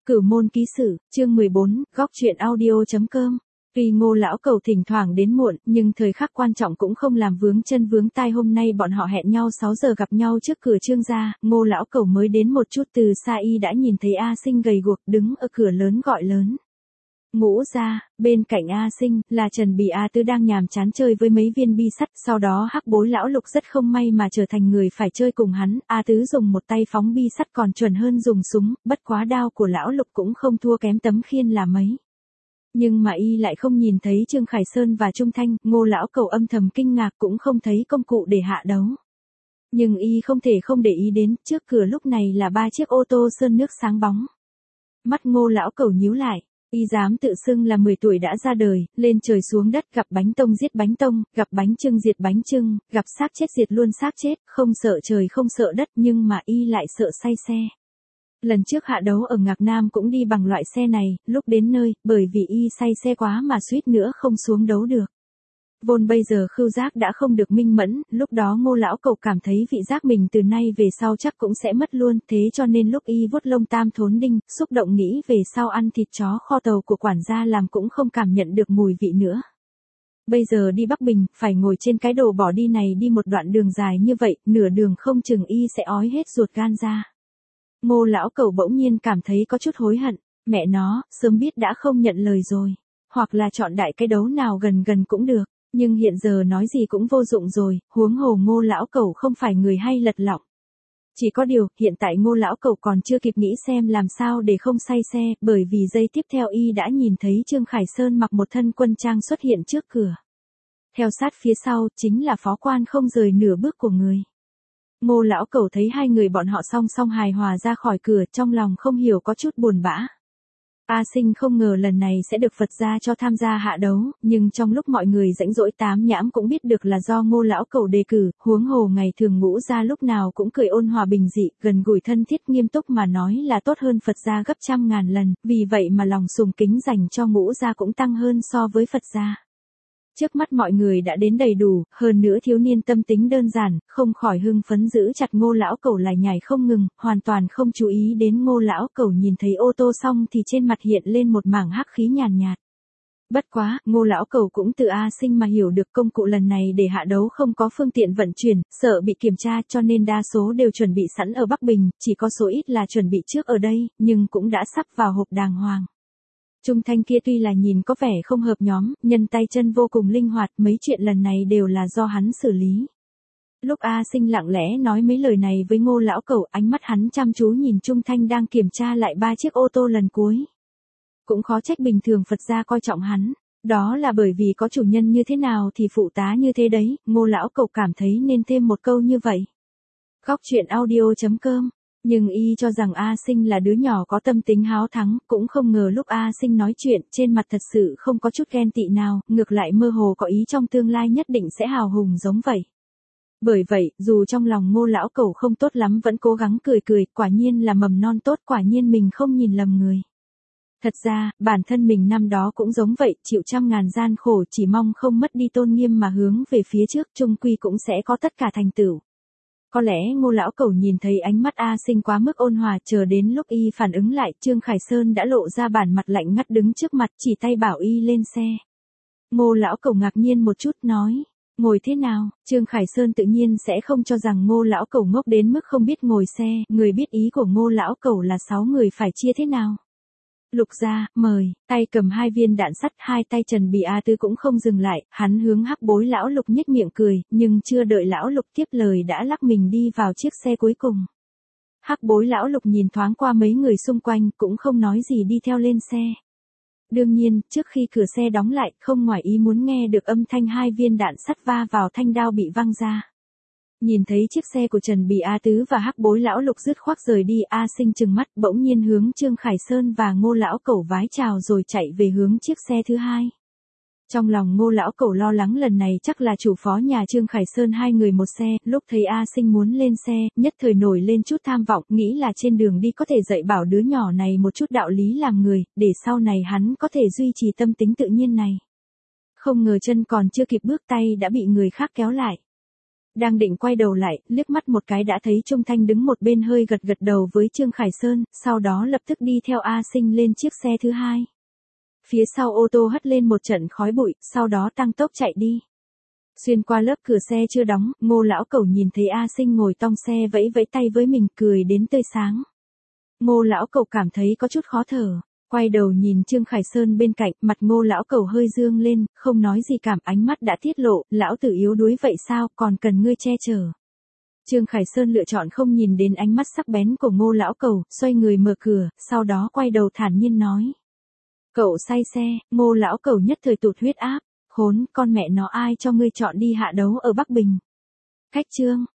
Cửu môn ký sử, chương 14, góc truyện audio.com. Tuy Ngô lão cẩu thỉnh thoảng đến muộn, nhưng thời khắc quan trọng cũng không làm vướng chân vướng tai. Hôm nay bọn họ hẹn nhau 6 giờ gặp nhau trước cửa Trương gia. Ngô lão cẩu mới đến một chút, từ xa y đã nhìn thấy A Sinh gầy guộc đứng ở cửa lớn gọi lớn. Ngũ gia. Bên cạnh A Sinh là Trần Bì A Tứ đang nhàm chán chơi với mấy viên bi sắt. Sau đó Hắc Bối lão Lục rất không may mà trở thành người phải chơi cùng hắn. A Tứ dùng một tay phóng bi sắt còn chuẩn hơn dùng súng, bất quá đao của lão Lục cũng không thua kém tấm khiên là mấy. Nhưng mà y lại không nhìn thấy Trương Khải Sơn và Trung Thanh. Ngô lão cẩu âm thầm kinh ngạc, cũng không thấy công cụ để hạ đấu. Nhưng y không thể không để ý đến, trước cửa lúc này là 3 chiếc ô tô sơn nước sáng bóng. Mắt Ngô lão cẩu nhíu lại. Y dám tự xưng là 10 tuổi đã ra đời, lên trời xuống đất, gặp bánh tông giết bánh tông, gặp bánh chưng diệt bánh chưng, gặp xác chết diệt luôn xác chết, không sợ trời không sợ đất, nhưng mà y lại sợ say xe. Lần trước hạ đấu ở Ngạc Nam cũng đi bằng loại xe này, lúc đến nơi, bởi vì y say xe quá mà suýt nữa không xuống đấu được. Vốn bây giờ khứu giác đã không được minh mẫn, lúc đó Ngô lão cẩu cảm thấy vị giác mình từ nay về sau chắc cũng sẽ mất luôn, thế cho nên lúc y vuốt lông tam thốn đinh, xúc động nghĩ về sau ăn thịt chó kho tàu của quản gia làm cũng không cảm nhận được mùi vị nữa. Bây giờ đi Bắc Bình, phải ngồi trên cái đồ bỏ đi này đi một đoạn đường dài như vậy, nửa đường không chừng y sẽ ói hết ruột gan ra. Ngô lão cẩu bỗng nhiên cảm thấy có chút hối hận, mẹ nó, sớm biết đã không nhận lời rồi, hoặc là chọn đại cái đấu nào gần gần cũng được. Nhưng hiện giờ nói gì cũng vô dụng rồi, huống hồ Ngô lão cẩu không phải người hay lật lọng. Chỉ có điều, hiện tại Ngô lão cẩu còn chưa kịp nghĩ xem làm sao để không say xe, bởi vì giây tiếp theo y đã nhìn thấy Trương Khải Sơn mặc một thân quân trang xuất hiện trước cửa. Theo sát phía sau, chính là phó quan không rời nửa bước của người. Ngô lão cẩu thấy hai người bọn họ song song hài hòa ra khỏi cửa, trong lòng không hiểu có chút buồn bã. A Sinh không ngờ lần này sẽ được Phật gia cho tham gia hạ đấu, nhưng trong lúc mọi người rãnh rỗi tám nhãm cũng biết được là do Ngô lão cẩu đề cử, huống hồ ngày thường Ngũ gia lúc nào cũng cười ôn hòa bình dị, gần gũi thân thiết, nghiêm túc mà nói là tốt hơn Phật gia gấp trăm ngàn lần, vì vậy mà lòng sùng kính dành cho Ngũ gia cũng tăng hơn so với Phật gia. Trước mắt mọi người đã đến đầy đủ, hơn nữa thiếu niên tâm tính đơn giản, không khỏi hưng phấn giữ chặt Ngô lão cẩu lại nhảy không ngừng, hoàn toàn không chú ý đến Ngô lão cẩu nhìn thấy ô tô xong thì trên mặt hiện lên một mảng hắc khí nhàn nhạt. Bất quá, Ngô lão cẩu cũng từ A Sinh mà hiểu được công cụ lần này để hạ đấu không có phương tiện vận chuyển, sợ bị kiểm tra cho nên đa số đều chuẩn bị sẵn ở Bắc Bình, chỉ có số ít là chuẩn bị trước ở đây, nhưng cũng đã sắp vào hộp đàng hoàng. Trung Thanh kia tuy là nhìn có vẻ không hợp nhóm, nhân tay chân vô cùng linh hoạt, mấy chuyện lần này đều là do hắn xử lý. Lúc A Sinh lặng lẽ nói mấy lời này với Ngô lão cẩu, ánh mắt hắn chăm chú nhìn Trung Thanh đang kiểm tra lại 3 chiếc ô tô lần cuối. Cũng khó trách bình thường Phật gia coi trọng hắn, đó là bởi vì có chủ nhân như thế nào thì phụ tá như thế đấy, Ngô lão cẩu cảm thấy nên thêm một câu như vậy. Góc truyện audio.com. Nhưng y cho rằng A Sinh là đứa nhỏ có tâm tính háo thắng, cũng không ngờ lúc A Sinh nói chuyện, trên mặt thật sự không có chút ghen tị nào, ngược lại mơ hồ có ý trong tương lai nhất định sẽ hào hùng giống vậy. Bởi vậy, dù trong lòng Ngô lão cẩu không tốt lắm vẫn cố gắng cười cười, quả nhiên là mầm non tốt, quả nhiên mình không nhìn lầm người. Thật ra, bản thân mình năm đó cũng giống vậy, chịu trăm ngàn gian khổ, chỉ mong không mất đi tôn nghiêm mà hướng về phía trước, chung quy cũng sẽ có tất cả thành tựu. Có lẽ Ngô lão cẩu nhìn thấy ánh mắt A Sinh quá mức ôn hòa, chờ đến lúc y phản ứng lại, Trương Khải Sơn đã lộ ra bản mặt lạnh ngắt đứng trước mặt, chỉ tay bảo y lên xe. Ngô lão cẩu ngạc nhiên một chút nói, ngồi thế nào? Trương Khải Sơn tự nhiên sẽ không cho rằng Ngô lão cẩu ngốc đến mức không biết ngồi xe, người biết ý của Ngô lão cẩu là 6 người phải chia thế nào. Lục gia, mời, tay cầm 2 viên đạn sắt, hai tay Trần Bì A Tứ cũng không dừng lại, hắn hướng Hắc Bối lão Lục nhếch miệng cười, nhưng chưa đợi lão Lục tiếp lời đã lắc mình đi vào chiếc xe cuối cùng. Hắc Bối lão Lục nhìn thoáng qua mấy người xung quanh, cũng không nói gì đi theo lên xe. Đương nhiên, trước khi cửa xe đóng lại, không ngoài ý muốn nghe được âm thanh 2 viên đạn sắt va vào thanh đao bị văng ra. Nhìn thấy chiếc xe của Trần Bì A Tứ và Hắc Bối lão Lục dứt khoát rời đi, A Sinh trừng mắt, bỗng nhiên hướng Trương Khải Sơn và Ngô lão cẩu vái chào rồi chạy về hướng chiếc xe thứ hai. Trong lòng Ngô lão cẩu lo lắng lần này chắc là chủ phó nhà Trương Khải Sơn hai người một xe, lúc thấy A Sinh muốn lên xe, nhất thời nổi lên chút tham vọng, nghĩ là trên đường đi có thể dạy bảo đứa nhỏ này một chút đạo lý làm người, để sau này hắn có thể duy trì tâm tính tự nhiên này. Không ngờ chân còn chưa kịp bước tay đã bị người khác kéo lại. Đang định quay đầu lại, liếc mắt một cái đã thấy Trung Thanh đứng một bên hơi gật gật đầu với Trương Khải Sơn, sau đó lập tức đi theo A Sinh lên chiếc xe thứ hai. Phía sau ô tô hất lên một trận khói bụi, sau đó tăng tốc chạy đi. Xuyên qua lớp cửa xe chưa đóng, Ngô lão cẩu nhìn thấy A Sinh ngồi tong xe vẫy vẫy tay với mình, cười đến tươi sáng. Ngô lão cẩu cảm thấy có chút khó thở, quay đầu nhìn Trương Khải Sơn bên cạnh, mặt Ngô lão cẩu hơi dương lên, không nói gì cảm, ánh mắt đã tiết lộ, lão tử yếu đuối vậy sao, còn cần ngươi che chở. Trương Khải Sơn lựa chọn không nhìn đến ánh mắt sắc bén của Ngô lão cẩu, xoay người mở cửa, sau đó quay đầu thản nhiên nói. Cậu say xe, Ngô lão cẩu nhất thời tụt huyết áp, khốn, con mẹ nó ai cho ngươi chọn đi hạ đấu ở Bắc Bình. Khách Trương,